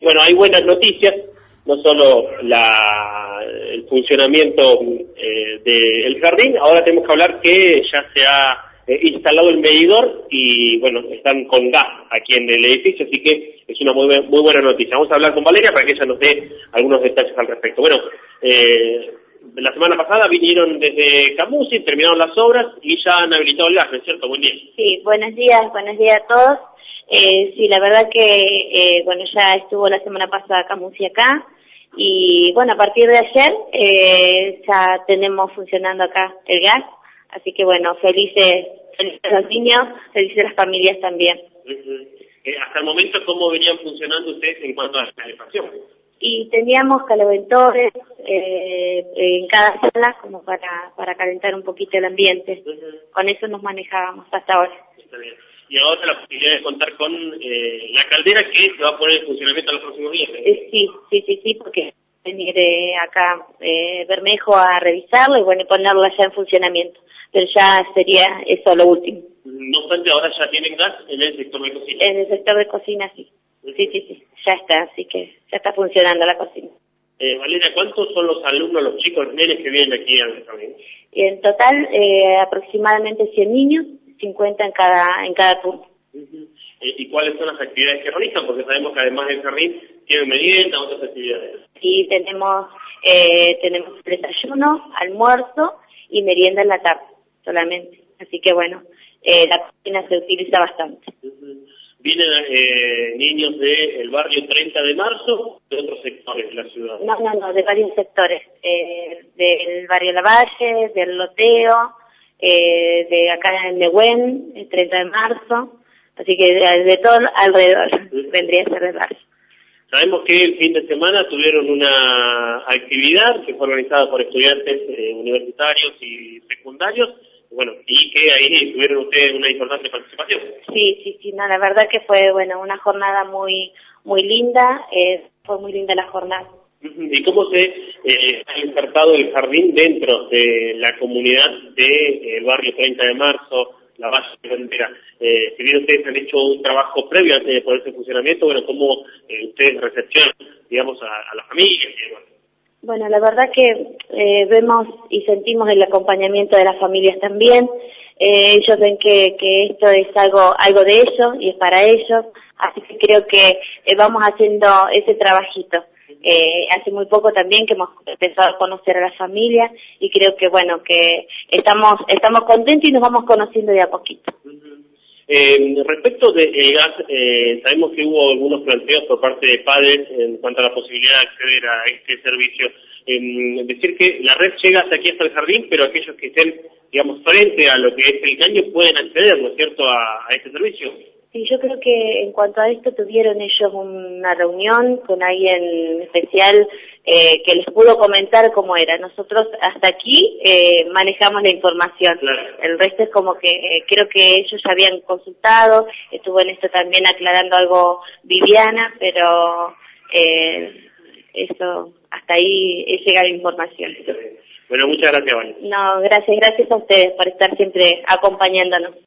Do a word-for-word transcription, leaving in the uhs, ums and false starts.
bueno, hay buenas noticias, no solo la, el funcionamiento eh, del jardín, ahora tenemos que hablar que ya se ha eh, instalado el medidor y bueno, están con gas aquí en el edificio, así que es una muy, muy buena noticia. Vamos a hablar con Valeria para que ella nos dé algunos detalles al respecto. Bueno, eh, la semana pasada vinieron desde Camusi, terminaron las obras y ya han habilitado el gas, ¿no es cierto? Buen día. Sí, buenos días, buenos días a todos. Eh, sí, la verdad que, eh, bueno, ya estuvo la semana pasada Camusi acá y, bueno, a partir de ayer eh, ya tenemos funcionando acá el gas, así que, bueno, felices, felices los niños, felices las familias también. Uh-huh. Eh, hasta el momento, ¿cómo venían funcionando ustedes en cuanto a la calefacción? Y teníamos calentadores eh, en cada sala como para, para calentar un poquito el ambiente. Uh-huh. Con eso nos manejábamos hasta ahora. Está bien. Y ahora la posibilidad de contar con eh, la caldera que se va a poner en funcionamiento en los próximos días. ¿eh? Eh, sí, sí, sí, sí, porque venir eh, acá eh, Bermejo a revisarlo y bueno, ponerlo ya en funcionamiento. Pero ya sería eso lo último. No obstante, ahora ya tienen gas en el sector de cocina. En el sector de cocina, sí. Sí, sí, sí, ya está, así que ya está funcionando la cocina. Eh, Valeria, ¿cuántos son los alumnos, los chicos, los nenes que vienen aquí al jardín? Y en total, eh, aproximadamente cien niños, cincuenta en cada en cada turno. Uh-huh. eh, ¿Y cuáles son las actividades que realizan? Porque sabemos que además del jardín tienen merienda, otras actividades. Sí, tenemos, eh, tenemos desayuno, almuerzo y merienda en la tarde solamente. Así que bueno, eh, la cocina se utiliza bastante. Uh-huh. ¿Vienen eh, niños del barrio treinta de marzo de otros sectores de la ciudad? No, no, no, de varios sectores. Eh, del barrio Lavalle, del Loteo, eh, de acá en Nehuen, el treinta de marzo. Así que de, de todo alrededor uh-huh. vendría a ser el barrio. Sabemos que el fin de semana tuvieron una actividad que fue organizada por estudiantes eh, universitarios y secundarios. Bueno, y que ahí tuvieron ustedes una importante participación. Sí, sí, sí, no, la verdad que fue, bueno, una jornada muy muy linda, eh, fue muy linda la jornada. ¿Y cómo se eh, ha insertado el jardín dentro de la comunidad del de, eh, barrio treinta de marzo, la base entera? Eh, si bien ustedes han hecho un trabajo previo antes de ponerse en funcionamiento, bueno, ¿cómo eh, ustedes recepcionan, digamos, a, a las familias y demás? Bueno, la verdad que eh, vemos y sentimos el acompañamiento de las familias también. Eh, ellos ven que, que esto es algo algo de ellos y es para ellos, así que creo que eh, vamos haciendo ese trabajito. Eh, hace muy poco también que hemos empezado a conocer a las familias y creo que bueno que estamos estamos contentos y nos vamos conociendo de a poquito. Eh, respecto del de gas, eh, sabemos que hubo algunos planteos por parte de padres en cuanto a la posibilidad de acceder a este servicio. Eh, decir que la red llega hasta aquí, hasta el jardín, pero aquellos que estén, digamos, frente a lo que es el caño pueden acceder, ¿no es cierto?, a, a este servicio. Sí, yo creo que en cuanto a esto tuvieron ellos una reunión con alguien especial eh, que les pudo comentar cómo era. Nosotros hasta aquí eh, manejamos la información. Claro. El resto es como que eh, creo que ellos ya habían consultado, estuvo en esto también aclarando algo Viviana, pero eh, eso hasta ahí llega la información. Bueno, muchas gracias, Valeria. No, gracias, gracias a ustedes por estar siempre acompañándonos.